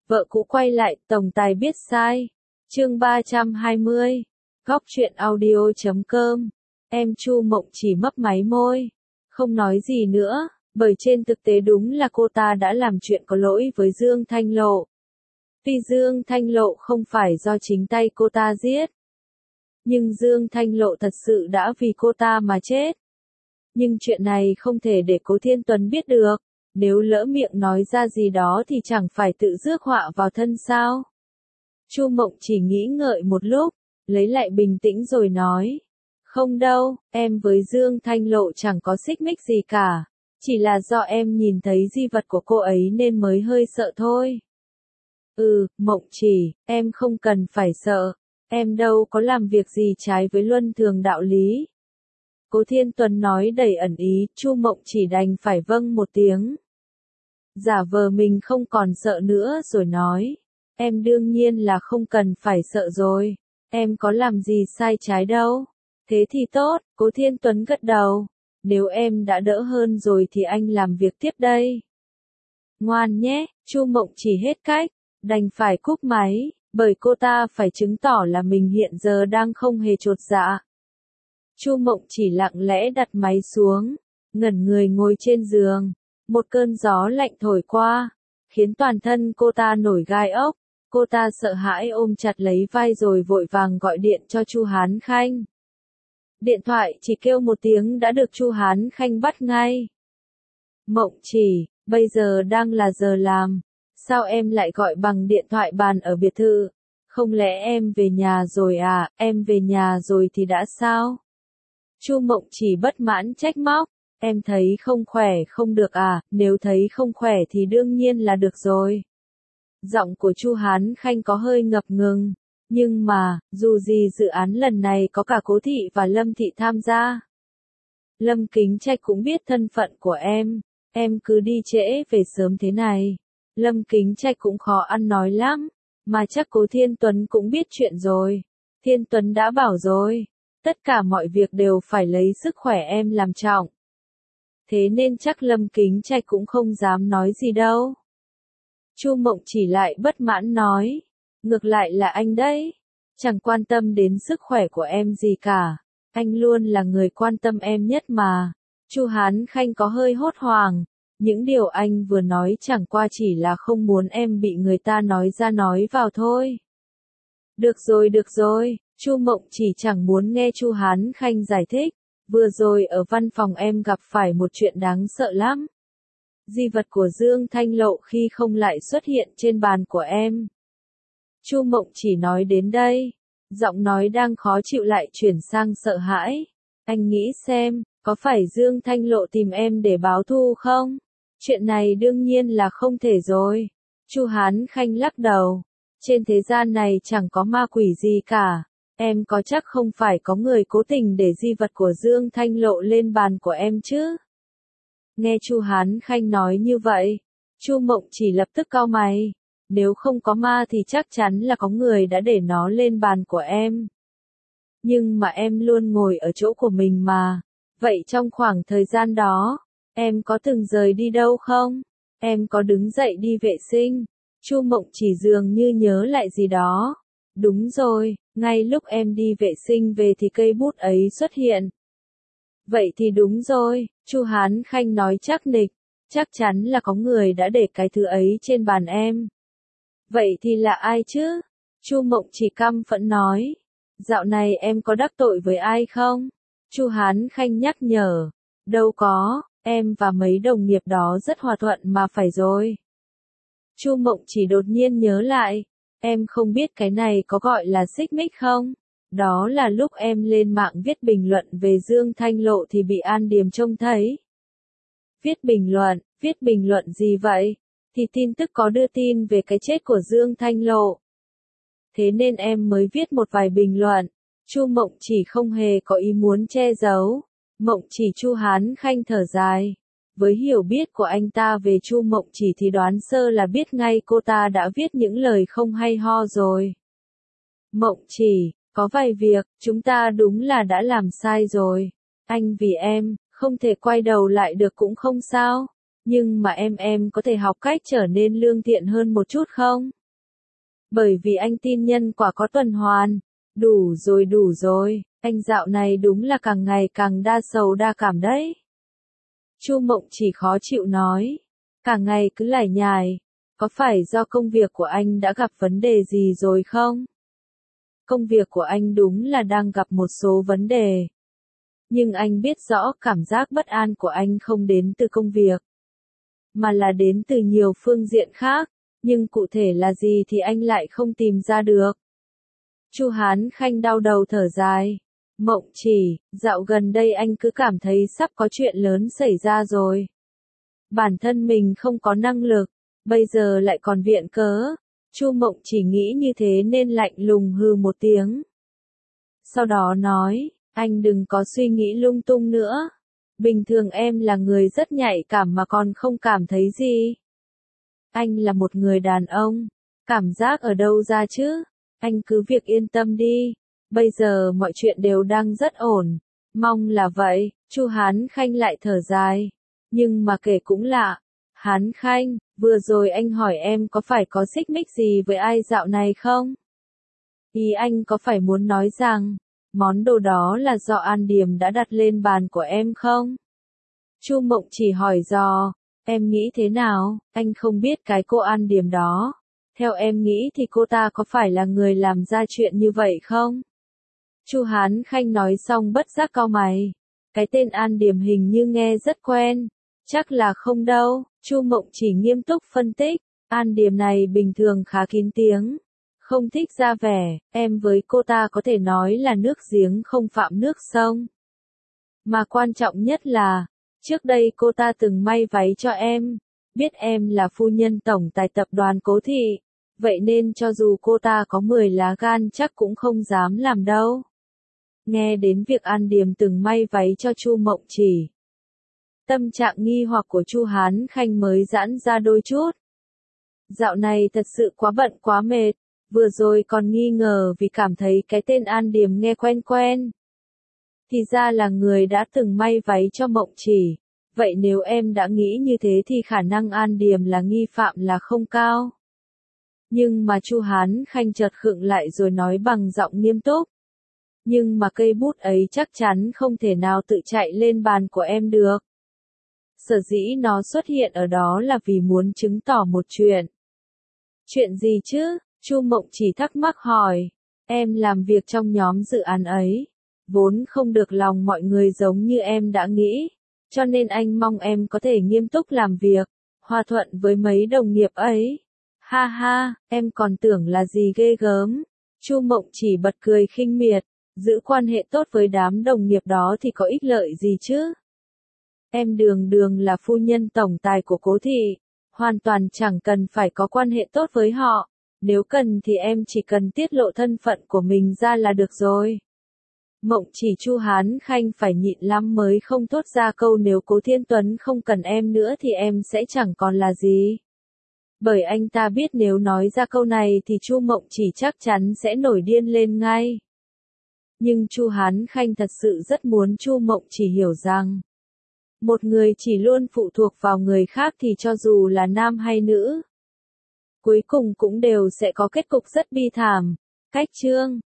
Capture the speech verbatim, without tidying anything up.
Vợ cũ quay lại, tổng tài biết sai. Chương ba trăm hai mươi. Góc truyện audio chấm com. Em Chu Mộng chỉ mấp máy môi, không nói gì nữa, bởi trên thực tế đúng là cô ta đã làm chuyện có lỗi với Dương Thanh Lộ. Tuy Dương Thanh Lộ không phải do chính tay cô ta giết, nhưng Dương Thanh Lộ thật sự đã vì cô ta mà chết. Nhưng chuyện này không thể để Cố Thiên Tuấn biết được, nếu lỡ miệng nói ra gì đó thì chẳng phải tự rước họa vào thân sao. Chu Mộng chỉ nghĩ ngợi một lúc, lấy lại bình tĩnh rồi nói. Không đâu, em với Dương Thanh Lộ chẳng có xích mích gì cả, chỉ là do em nhìn thấy di vật của cô ấy nên mới hơi sợ thôi. Ừ, Mộng chỉ, em không cần phải sợ, em đâu có làm việc gì trái với luân thường đạo lý. Cố Thiên Tuấn nói đầy ẩn ý, Chu Mộng chỉ đành phải vâng một tiếng. Giả vờ mình không còn sợ nữa rồi nói, em đương nhiên là không cần phải sợ rồi, em có làm gì sai trái đâu. Thế thì tốt, Cố Thiên Tuấn gật đầu, nếu em đã đỡ hơn rồi thì anh làm việc tiếp đây. Ngoan nhé, Chu Mộng chỉ hết cách, đành phải cúp máy, bởi cô ta phải chứng tỏ là mình hiện giờ đang không hề chột dạ. Chu Mộng chỉ lặng lẽ đặt máy xuống, ngẩn người ngồi trên giường, một cơn gió lạnh thổi qua, khiến toàn thân cô ta nổi gai ốc, cô ta sợ hãi ôm chặt lấy vai rồi vội vàng gọi điện cho Chu Hán Khanh. Điện thoại chỉ kêu một tiếng đã được Chu Hán Khanh bắt ngay. Mộng chỉ, bây giờ đang là giờ làm, sao em lại gọi bằng điện thoại bàn ở biệt thự? Không lẽ em về nhà rồi à? Em về nhà rồi thì đã sao? Chu Mộng chỉ bất mãn trách móc, em thấy không khỏe không được à? Nếu thấy không khỏe thì đương nhiên là được rồi. Giọng của Chu Hán Khanh có hơi ngập ngừng. Nhưng mà, dù gì dự án lần này có cả Cố Thị và Lâm Thị tham gia. Lâm Kính Trạch cũng biết thân phận của em, em cứ đi trễ về sớm thế này. Lâm Kính Trạch cũng khó ăn nói lắm, mà chắc Cố Thiên Tuấn cũng biết chuyện rồi. Thiên Tuấn đã bảo rồi, tất cả mọi việc đều phải lấy sức khỏe em làm trọng. Thế nên chắc Lâm Kính Trạch cũng không dám nói gì đâu. Chu Mộng chỉ lại bất mãn nói. Ngược lại là anh đấy, chẳng quan tâm đến sức khỏe của em gì cả, anh luôn là người quan tâm em nhất mà. Chu Hán Khanh có hơi hốt hoảng, những điều anh vừa nói chẳng qua chỉ là không muốn em bị người ta nói ra nói vào thôi. Được rồi được rồi, Chu Mộng chỉ chẳng muốn nghe Chu Hán Khanh giải thích, vừa rồi ở văn phòng em gặp phải một chuyện đáng sợ lắm. Di vật của Dương Thanh Lộ khi không lại xuất hiện trên bàn của em. Chu Mộng chỉ nói đến đây, giọng nói đang khó chịu lại chuyển sang sợ hãi. Anh nghĩ xem, có phải Dương Thanh Lộ tìm em để báo thù không? Chuyện này đương nhiên là không thể rồi. Chu Hán Khanh lắc đầu. Trên thế gian này chẳng có ma quỷ gì cả. Em có chắc không phải có người cố tình để di vật của Dương Thanh Lộ lên bàn của em chứ? Nghe Chu Hán Khanh nói như vậy, Chu Mộng chỉ lập tức cau mày. Nếu không có ma thì chắc chắn là có người đã để nó lên bàn của em. Nhưng mà em luôn ngồi ở chỗ của mình mà. Vậy trong khoảng thời gian đó, em có từng rời đi đâu không? Em có đứng dậy đi vệ sinh? Chu Mộng chỉ dường như nhớ lại gì đó. Đúng rồi, ngay lúc em đi vệ sinh về thì cây bút ấy xuất hiện. Vậy thì đúng rồi, Chu Hán Khanh nói chắc nịch, chắc chắn là có người đã để cái thứ ấy trên bàn em. Vậy thì là ai chứ? Chu Mộng chỉ căm phẫn nói. Dạo này em có đắc tội với ai không? Chu Hán Khanh nhắc nhở. Đâu có, em và mấy đồng nghiệp đó rất hòa thuận mà phải rồi. Chu Mộng chỉ đột nhiên nhớ lại. Em không biết cái này có gọi là xích mích không? Đó là lúc em lên mạng viết bình luận về Dương Thanh Lộ thì bị An Điềm trông thấy. Viết bình luận, viết bình luận gì vậy? Thì tin tức có đưa tin về cái chết của Dương Thanh Lộ. Thế nên em mới viết một vài bình luận. Chu Mộng chỉ không hề có ý muốn che giấu. Mộng chỉ Chu Hán Khanh thở dài. Với hiểu biết của anh ta về Chu Mộng chỉ thì đoán sơ là biết ngay cô ta đã viết những lời không hay ho rồi. Mộng chỉ, có vài việc, chúng ta đúng là đã làm sai rồi. Anh vì em, không thể quay đầu lại được cũng không sao. Nhưng mà em em có thể học cách trở nên lương thiện hơn một chút không? Bởi vì anh tin nhân quả có tuần hoàn. Đủ rồi đủ rồi, anh dạo này đúng là càng ngày càng đa sầu đa cảm đấy. Chu Mộng chỉ khó chịu nói. Cả ngày cứ lải nhải. Có phải do công việc của anh đã gặp vấn đề gì rồi không? Công việc của anh đúng là đang gặp một số vấn đề. Nhưng anh biết rõ cảm giác bất an của anh không đến từ công việc, mà là đến từ nhiều phương diện khác, nhưng cụ thể là gì thì anh lại không tìm ra được. Chu Hán Khanh đau đầu thở dài. Mộng chỉ, dạo gần đây anh cứ cảm thấy sắp có chuyện lớn xảy ra rồi. Bản thân mình không có năng lực, bây giờ lại còn viện cớ. Chu Mộng chỉ nghĩ như thế nên lạnh lùng hừ một tiếng. Sau đó nói, anh đừng có suy nghĩ lung tung nữa. Bình thường em là người rất nhạy cảm mà còn không cảm thấy gì. Anh là một người đàn ông, cảm giác ở đâu ra chứ? Anh cứ việc yên tâm đi. Bây giờ mọi chuyện đều đang rất ổn. Mong là vậy. Chu Hán Khanh lại thở dài. Nhưng mà kể cũng lạ. Hán Khanh, vừa rồi anh hỏi em có phải có xích mích gì với ai dạo này không? Ý anh có phải muốn nói rằng, món đồ đó là do An Điềm đã đặt lên bàn của em không? Chu Mộng chỉ hỏi dò, em nghĩ thế nào? Anh không biết cái cô An Điềm đó. Theo em nghĩ thì cô ta có phải là người làm ra chuyện như vậy không? Chu Hán Khanh nói xong bất giác cau mày. Cái tên An Điềm hình như nghe rất quen. Chắc là không đâu. Chu Mộng chỉ nghiêm túc phân tích. An Điềm này bình thường khá kín tiếng. Không thích ra vẻ. Em với cô ta có thể nói là nước giếng không phạm nước sông. Mà quan trọng nhất là, trước đây cô ta từng may váy cho em. Biết em là phu nhân tổng tài tập đoàn Cố Thị. Vậy nên cho dù cô ta có mười lá gan chắc cũng không dám làm đâu. Nghe đến việc An Điềm từng may váy cho Chu Mộng chỉ. Tâm trạng nghi hoặc của Chu Hán Khanh mới giãn ra đôi chút. Dạo này thật sự quá bận quá mệt. Vừa rồi còn nghi ngờ vì cảm thấy cái tên An Điềm nghe quen quen. Thì ra là người đã từng may váy cho Mộng chỉ. Vậy nếu em đã nghĩ như thế thì khả năng An Điềm là nghi phạm là không cao. Nhưng mà Chu Hán Khanh chợt khựng lại rồi nói bằng giọng nghiêm túc. Nhưng mà cây bút ấy chắc chắn không thể nào tự chạy lên bàn của em được. Sở dĩ nó xuất hiện ở đó là vì muốn chứng tỏ một chuyện. Chuyện gì chứ? Chu Mộng chỉ thắc mắc hỏi. Em làm việc trong nhóm dự án ấy. Vốn không được lòng mọi người giống như em đã nghĩ. Cho nên anh mong em có thể nghiêm túc làm việc. Hòa thuận với mấy đồng nghiệp ấy. Ha ha, em còn tưởng là gì ghê gớm. Chu Mộng chỉ bật cười khinh miệt. Giữ quan hệ tốt với đám đồng nghiệp đó thì có ích lợi gì chứ? Em đường đường là phu nhân tổng tài của Cố Thị. Hoàn toàn chẳng cần phải có quan hệ tốt với họ. Nếu cần thì em chỉ cần tiết lộ thân phận của mình ra là được rồi. Mộng chỉ Chu Hán Khanh phải nhịn lắm mới không thốt ra câu nếu Cố Thiên Tuấn không cần em nữa thì em sẽ chẳng còn là gì. Bởi anh ta biết nếu nói ra câu này thì Chu Mộng chỉ chắc chắn sẽ nổi điên lên ngay. Nhưng Chu Hán Khanh thật sự rất muốn Chu Mộng chỉ hiểu rằng, một người chỉ luôn phụ thuộc vào người khác thì cho dù là nam hay nữ, cuối cùng cũng đều sẽ có kết cục rất bi thảm. Cách chương